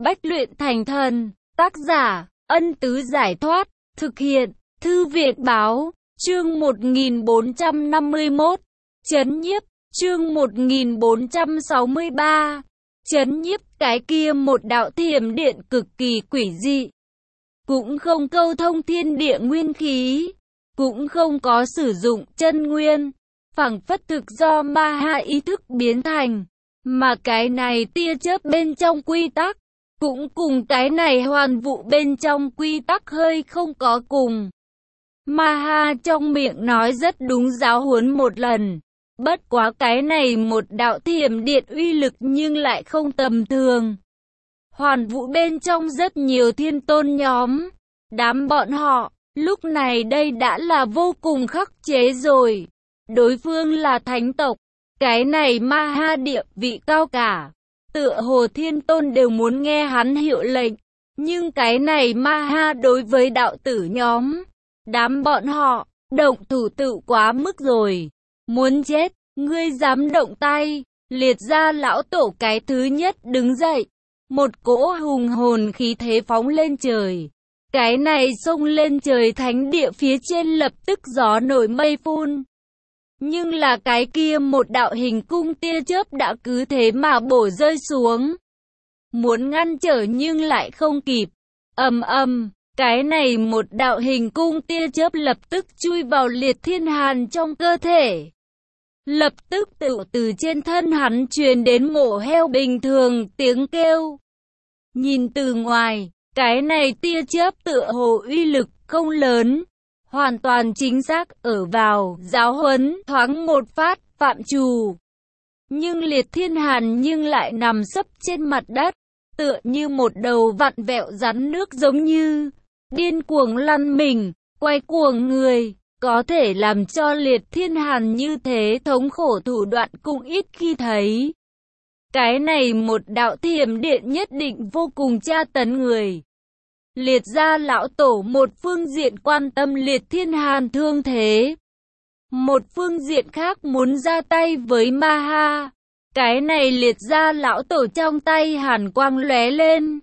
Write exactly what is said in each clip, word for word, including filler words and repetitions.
Bách luyện thành thần. Tác giả, Ân Tứ Giải Thoát. Thực hiện, Thư viện Báo. Chương một nghìn bốn trăm năm mươi mốt. Chấn nhiếp. Chương một nghìn bốn trăm sáu mươi ba. Chấn nhiếp. Cái kia một đạo thiểm điện cực kỳ quỷ dị. Cũng không câu thông thiên địa nguyên khí. Cũng không có sử dụng chân nguyên. Phảng phất thực do ma ha ý thức biến thành. Mà cái này tia chớp bên trong quy tắc. Cũng cùng cái này hoàn vụ bên trong quy tắc hơi không có cùng. Ma ha trong miệng nói rất đúng giáo huấn một lần. Bất quá cái này một đạo thiểm điện uy lực nhưng lại không tầm thường. Hoàn vụ bên trong rất nhiều thiên tôn nhóm. Đám bọn họ, lúc này đây đã là vô cùng khắc chế rồi. Đối phương là thánh tộc. Cái này ma ha địa vị cao cả. Tựa hồ thiên tôn đều muốn nghe hắn hiệu lệnh. Nhưng cái này ma ha đối với đạo tử nhóm. Đám bọn họ, động thủ tự quá mức rồi. Muốn chết, ngươi dám động tay. Liệt ra lão tổ cái thứ nhất đứng dậy. Một cỗ hùng hồn khí thế phóng lên trời. Cái này xông lên trời thánh địa phía trên lập tức gió nổi mây phun. Nhưng là cái kia một đạo hình cung tia chớp đã cứ thế mà bổ rơi xuống. Muốn ngăn trở nhưng lại không kịp. Ầm ầm, cái này một đạo hình cung tia chớp lập tức chui vào Liệt Thiên Hàn trong cơ thể. Lập tức tự từ trên thân hắn truyền đến mổ heo bình thường tiếng kêu. Nhìn từ ngoài, cái này tia chớp tựa hồ uy lực không lớn. Hoàn toàn chính xác ở vào giáo huấn thoáng một phát phạm trù. Nhưng Liệt Thiên Hàn nhưng lại nằm sấp trên mặt đất. Tựa như một đầu vặn vẹo rắn nước giống như điên cuồng lăn mình, quay cuồng người. Có thể làm cho Liệt Thiên Hàn như thế thống khổ thủ đoạn cũng ít khi thấy. Cái này một đạo thiểm điện nhất định vô cùng tra tấn người. Liệt gia lão tổ một phương diện quan tâm Liệt Thiên Hàn thương thế. Một phương diện khác muốn ra tay với ma ha. Cái này Liệt gia lão tổ trong tay hàn quang lóe lên.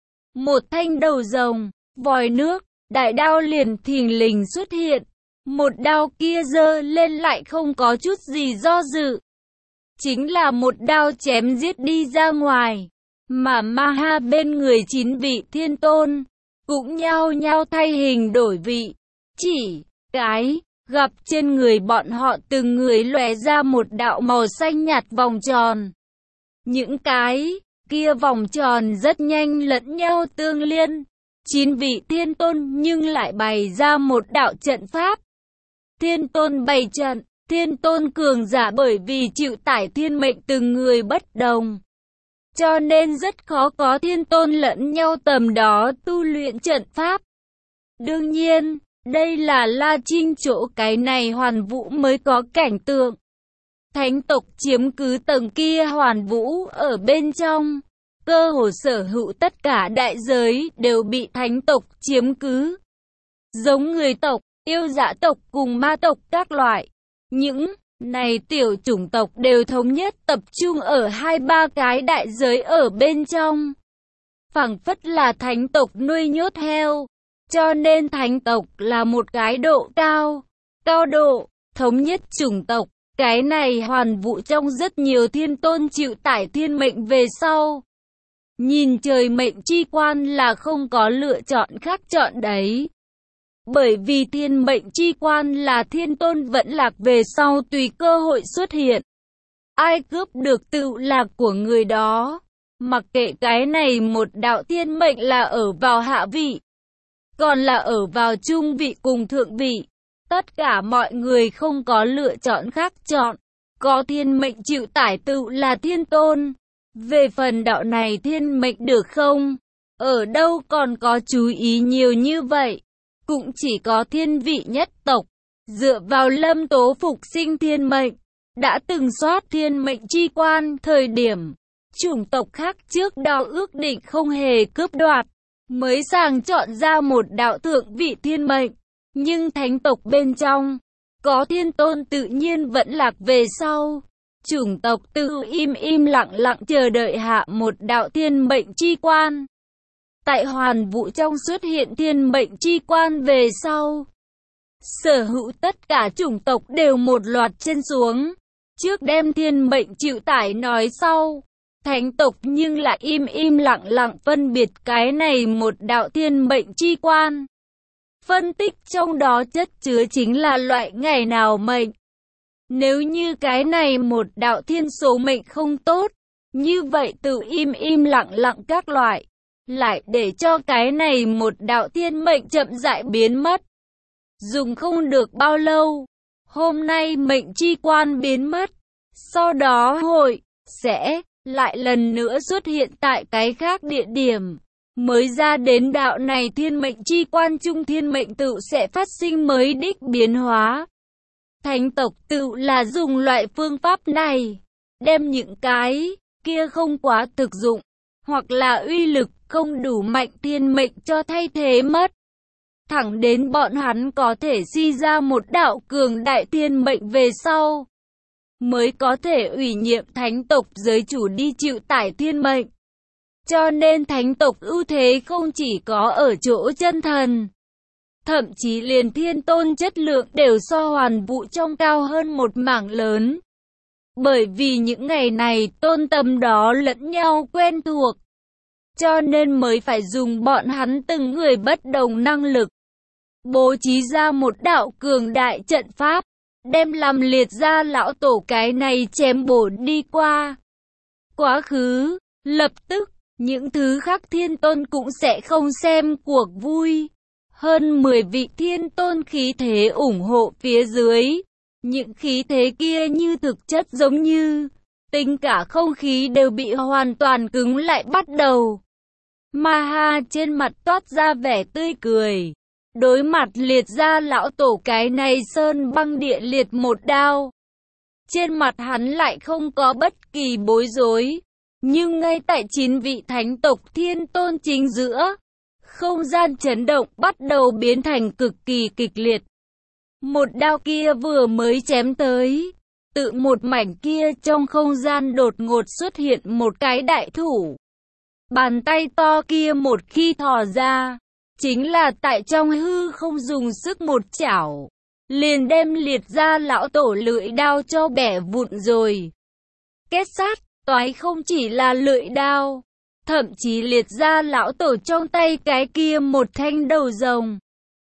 Một thanh đầu rồng, vòi nước, đại đao liền thình lình xuất hiện. Một đao kia giơ lên lại không có chút gì do dự. Chính là một đao chém giết đi ra ngoài. Mà ma ha bên người chín vị thiên tôn cũng nhao nhao thay hình đổi vị. Chỉ cái gặp trên người bọn họ từng người lóe ra một đạo màu xanh nhạt vòng tròn. Những cái kia vòng tròn rất nhanh lẫn nhau tương liên. Chín vị thiên tôn nhưng lại bày ra một đạo trận pháp. Thiên tôn bày trận, thiên tôn cường giả bởi vì chịu tải thiên mệnh từng người bất đồng. Cho nên rất khó có thiên tôn lẫn nhau tầm đó tu luyện trận pháp. Đương nhiên, đây là La Trinh chỗ cái này hoàn vũ mới có cảnh tượng. Thánh tộc chiếm cứ tầng kia hoàn vũ ở bên trong. Cơ hồ sở hữu tất cả đại giới đều bị thánh tộc chiếm cứ. Giống người tộc, yêu dã tộc cùng ma tộc các loại. Những này tiểu chủng tộc đều thống nhất tập trung ở hai ba cái đại giới ở bên trong. Phảng phất là thánh tộc nuôi nhốt heo. Cho nên thánh tộc là một cái độ cao. Cao độ, thống nhất chủng tộc. Cái này hoàn vụ trong rất nhiều thiên tôn chịu tải thiên mệnh về sau. Nhìn trời mệnh chi quan là không có lựa chọn khác chọn đấy. Bởi vì thiên mệnh chi quan là thiên tôn vẫn lạc về sau tùy cơ hội xuất hiện. Ai cướp được tự lạc của người đó. Mặc kệ cái này một đạo thiên mệnh là ở vào hạ vị. Còn là ở vào trung vị cùng thượng vị. Tất cả mọi người không có lựa chọn khác chọn. Có thiên mệnh chịu tải tự là thiên tôn. Về phần đạo này thiên mệnh được không? Ở đâu còn có chú ý nhiều như vậy? Cũng chỉ có thiên vị nhất tộc. Dựa vào lâm tố phục sinh thiên mệnh. Đã từng soát thiên mệnh chi quan thời điểm. Chủng tộc khác trước đó ước định không hề cướp đoạt. Mới sàng chọn ra một đạo thượng vị thiên mệnh. Nhưng thánh tộc bên trong, có thiên tôn tự nhiên vẫn lạc về sau. Chủng tộc Tự im im lặng lặng chờ đợi hạ một đạo thiên mệnh chi quan. Tại hoàn vũ trong xuất hiện thiên mệnh chi quan về sau, sở hữu tất cả chủng tộc đều một loạt trên xuống, trước đem thiên mệnh chịu tải nói sau. Thánh tộc nhưng lại im im lặng lặng phân biệt cái này một đạo thiên mệnh chi quan. Phân tích trong đó chất chứa chính là loại ngày nào mệnh. Nếu như cái này một đạo thiên số mệnh không tốt, như vậy tự im im lặng lặng các loại, lại để cho cái này một đạo thiên mệnh chậm rãi biến mất. Dùng không được bao lâu, hôm nay mệnh chi quan biến mất, sau đó hội, sẽ, lại lần nữa xuất hiện tại cái khác địa điểm. Mới ra đến đạo này thiên mệnh chi quan trung thiên mệnh tự sẽ phát sinh mới đích biến hóa. Thánh tộc tự là dùng loại phương pháp này, đem những cái kia không quá thực dụng, hoặc là uy lực không đủ mạnh thiên mệnh cho thay thế mất. Thẳng đến bọn hắn có thể suy ra một đạo cường đại thiên mệnh về sau, mới có thể ủy nhiệm thánh tộc giới chủ đi chịu tải thiên mệnh. Cho nên thánh tộc ưu thế không chỉ có ở chỗ chân thần, thậm chí liền thiên tôn chất lượng đều so hoàn vũ trong cao hơn một mảng lớn. Bởi vì những ngày này tôn tâm đó lẫn nhau quen thuộc, cho nên mới phải dùng bọn hắn từng người bất đồng năng lực, bố trí ra một đạo cường đại trận pháp, đem làm liệt ra lão tổ cái này chém bổ đi qua. Quá khứ, lập tức, những thứ khác thiên tôn cũng sẽ không xem cuộc vui. Hơn mười vị thiên tôn khí thế ủng hộ phía dưới. Những khí thế kia như thực chất giống như, tính cả không khí đều bị hoàn toàn cứng lại bắt đầu. Maha trên mặt toát ra vẻ tươi cười. Đối mặt liệt ra lão tổ cái này sơn băng địa liệt một đao. Trên mặt hắn lại không có bất kỳ bối rối. Nhưng ngay tại chín vị thánh tộc thiên tôn chính giữa, không gian chấn động bắt đầu biến thành cực kỳ kịch liệt. Một đao kia vừa mới chém tới, tự một mảnh kia trong không gian đột ngột xuất hiện một cái đại thủ. Bàn tay to kia một khi thò ra, chính là tại trong hư không dùng sức một chảo, liền đem liệt ra lão tổ lưỡi đao cho bẻ vụn rồi. Kết sát, toái không chỉ là lưỡi đao, thậm chí liệt ra lão tổ trong tay cái kia một thanh đầu rồng.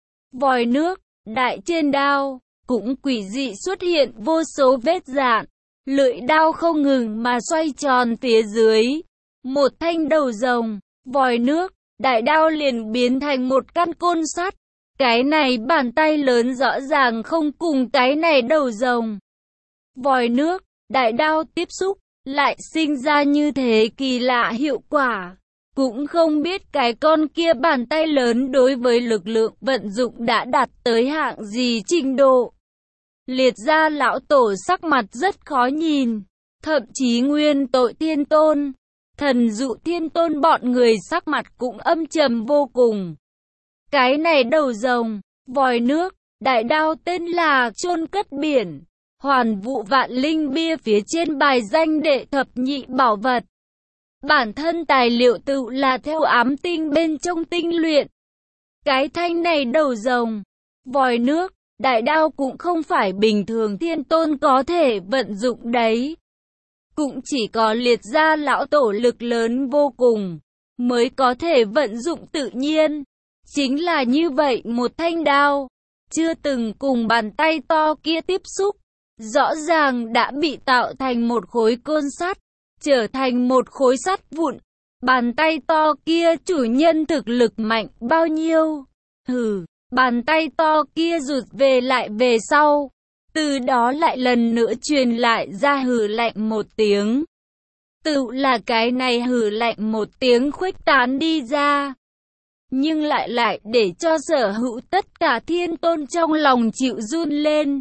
Vòi nước, đại trên đao, cũng quỷ dị xuất hiện vô số vết rạn, lưỡi đao không ngừng mà xoay tròn phía dưới. Một thanh đầu rồng, vòi nước, đại đao liền biến thành một căn côn sắt. Cái này bàn tay lớn rõ ràng không cùng cái này đầu rồng. Vòi nước, đại đao tiếp xúc, lại sinh ra như thế kỳ lạ hiệu quả. Cũng không biết cái con kia bàn tay lớn đối với lực lượng vận dụng đã đạt tới hạng gì trình độ. Liệt ra lão tổ sắc mặt rất khó nhìn. Thậm chí nguyên tội thiên tôn, thần dụ thiên tôn bọn người sắc mặt cũng âm trầm vô cùng. Cái này đầu rồng, vòi nước, đại đao tên là chôn cất biển. Hoàn vũ vạn linh bia phía trên bài danh đệ thập nhị bảo vật. Bản thân tài liệu tự là theo ám tinh bên trong tinh luyện. Cái thanh này đầu rồng, vòi nước, đại đao cũng không phải bình thường thiên tôn có thể vận dụng đấy. Cũng chỉ có liệt ra lão tổ lực lớn vô cùng, mới có thể vận dụng tự nhiên. Chính là như vậy một thanh đao, chưa từng cùng bàn tay to kia tiếp xúc. Rõ ràng đã bị tạo thành một khối côn sắt, trở thành một khối sắt vụn. Bàn tay to kia chủ nhân thực lực mạnh bao nhiêu? Hừ, bàn tay to kia rụt về lại về sau. Từ đó lại lần nữa truyền lại ra hừ lạnh một tiếng. Tự là cái này hừ lạnh một tiếng khuếch tán đi ra. Nhưng lại lại để cho sở hữu tất cả thiên tôn trong lòng chịu run lên.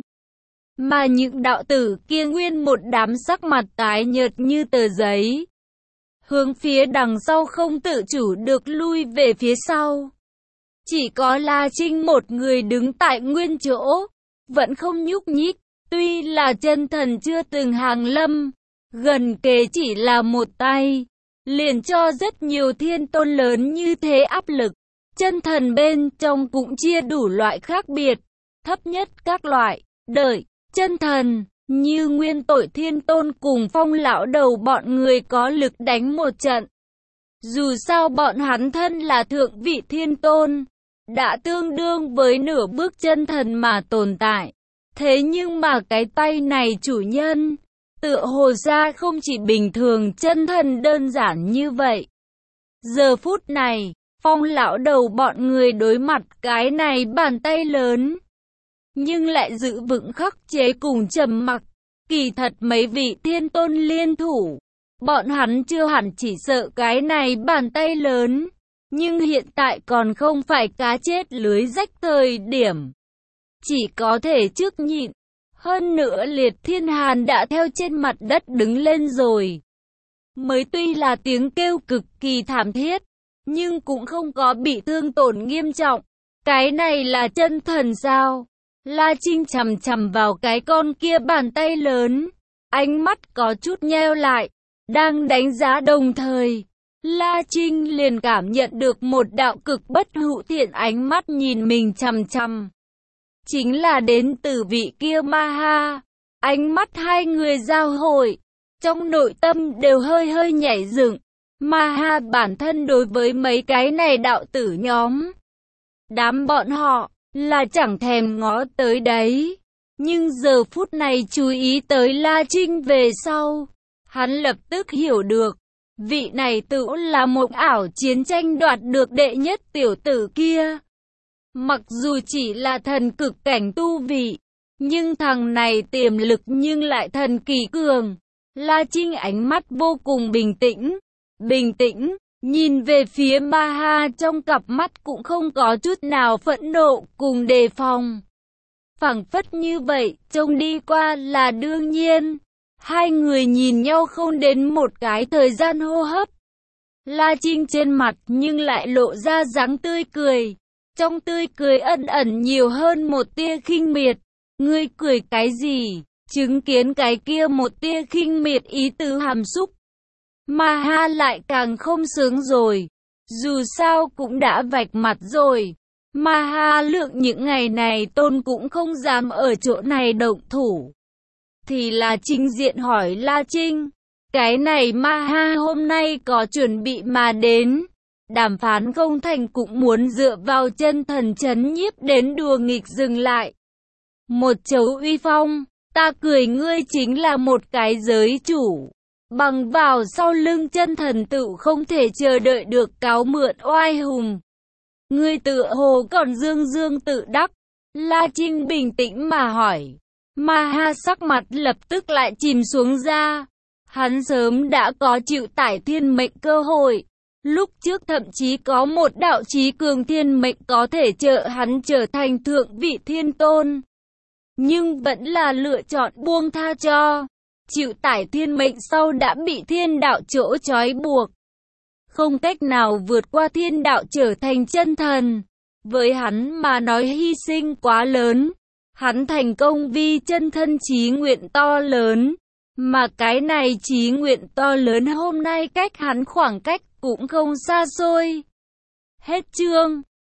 Mà những đạo tử kia nguyên một đám sắc mặt tái nhợt như tờ giấy. Hướng phía đằng sau không tự chủ được lui về phía sau. Chỉ có La Trinh một người đứng tại nguyên chỗ, vẫn không nhúc nhích, Tuy là chân thần chưa từng hàng lâm, gần kề chỉ là một tay, liền cho rất nhiều thiên tôn lớn như thế áp lực. Chân thần bên trong cũng chia đủ loại khác biệt, thấp nhất các loại, đợi, chân thần, như Nguyên Tội Thiên Tôn cùng Phong lão đầu bọn người có lực đánh một trận. Dù sao bọn hắn thân là thượng vị thiên tôn, đã tương đương với nửa bước chân thần mà tồn tại. Thế nhưng mà cái tay này chủ nhân, tựa hồ ra không chỉ bình thường chân thần đơn giản như vậy. Giờ phút này, Phong lão đầu bọn người đối mặt cái này bàn tay lớn, nhưng lại giữ vững khắc chế cùng trầm mặc. Kỳ thật mấy vị thiên tôn liên thủ, bọn hắn chưa hẳn chỉ sợ cái này bàn tay lớn, nhưng hiện tại còn không phải cá chết lưới rách thời điểm. Chỉ có thể trước nhịn, hơn nữa Liệt Thiên Hàn đã theo trên mặt đất đứng lên rồi. Mới tuy là tiếng kêu cực kỳ thảm thiết, nhưng cũng không có bị thương tổn nghiêm trọng. Cái này là chân thần sao? La Trinh chằm chằm vào cái con kia bàn tay lớn, ánh mắt có chút nheo lại, đang đánh giá đồng thời. La Trinh liền cảm nhận được một đạo cực bất hữu thiện ánh mắt nhìn mình chằm chằm. Chính là đến từ vị kia Ma Ha. Ánh mắt hai người giao hội, trong nội tâm đều hơi hơi nhảy dựng. Ma Ha bản thân đối với mấy cái này đạo tử nhóm, đám bọn họ là chẳng thèm ngó tới đấy. Nhưng giờ phút này chú ý tới La Trinh về sau, hắn lập tức hiểu được, vị này tự là một ảo chiến tranh đoạt được đệ nhất tiểu tử kia. Mặc dù chỉ là thần cực cảnh tu vị, nhưng thằng này tiềm lực nhưng lại thần kỳ cường. La Trinh ánh mắt vô cùng bình tĩnh, bình tĩnh, nhìn về phía Ma Ha, trong cặp mắt cũng không có chút nào phẫn nộ cùng đề phòng. Phảng phất như vậy, trông đi qua là đương nhiên. Hai người nhìn nhau không đến một cái thời gian hô hấp. La Trinh trên mặt nhưng lại lộ ra dáng tươi cười. Trong tươi cười ẩn ẩn nhiều hơn một tia khinh miệt. Ngươi cười cái gì? Chứng kiến cái kia một tia khinh miệt ý tứ hàm xúc. Ma Ha lại càng không sướng rồi. Dù sao cũng đã vạch mặt rồi. Ma Ha lượng những ngày này tôn cũng không dám ở chỗ này động thủ. Thì là chính diện hỏi La Trinh. Cái này Ma Ha hôm nay có chuẩn bị mà đến. Đàm phán không thành cũng muốn dựa vào chân thần chấn nhiếp đến đùa nghịch dừng lại. Một chấu uy phong, ta cười ngươi chính là một cái giới chủ. Bằng vào sau lưng chân thần tự không thể chờ đợi được cáo mượn oai hùng. Ngươi tựa hồ còn dương dương tự đắc. La Trinh bình tĩnh mà hỏi. Ma Ha sắc mặt lập tức lại chìm xuống ra. Hắn sớm đã có chịu tải thiên mệnh cơ hội. Lúc trước thậm chí có một đạo chí cường thiên mệnh có thể trợ hắn trở thành thượng vị thiên tôn. Nhưng vẫn là lựa chọn buông tha cho. Chịu tải thiên mệnh sau đã bị thiên đạo chỗ trói buộc. Không cách nào vượt qua thiên đạo trở thành chân thần. Với hắn mà nói hy sinh quá lớn. Hắn thành công vì chân thân chí nguyện to lớn. Mà cái này chí nguyện to lớn hôm nay cách hắn khoảng cách cũng không xa xôi. Hết chương.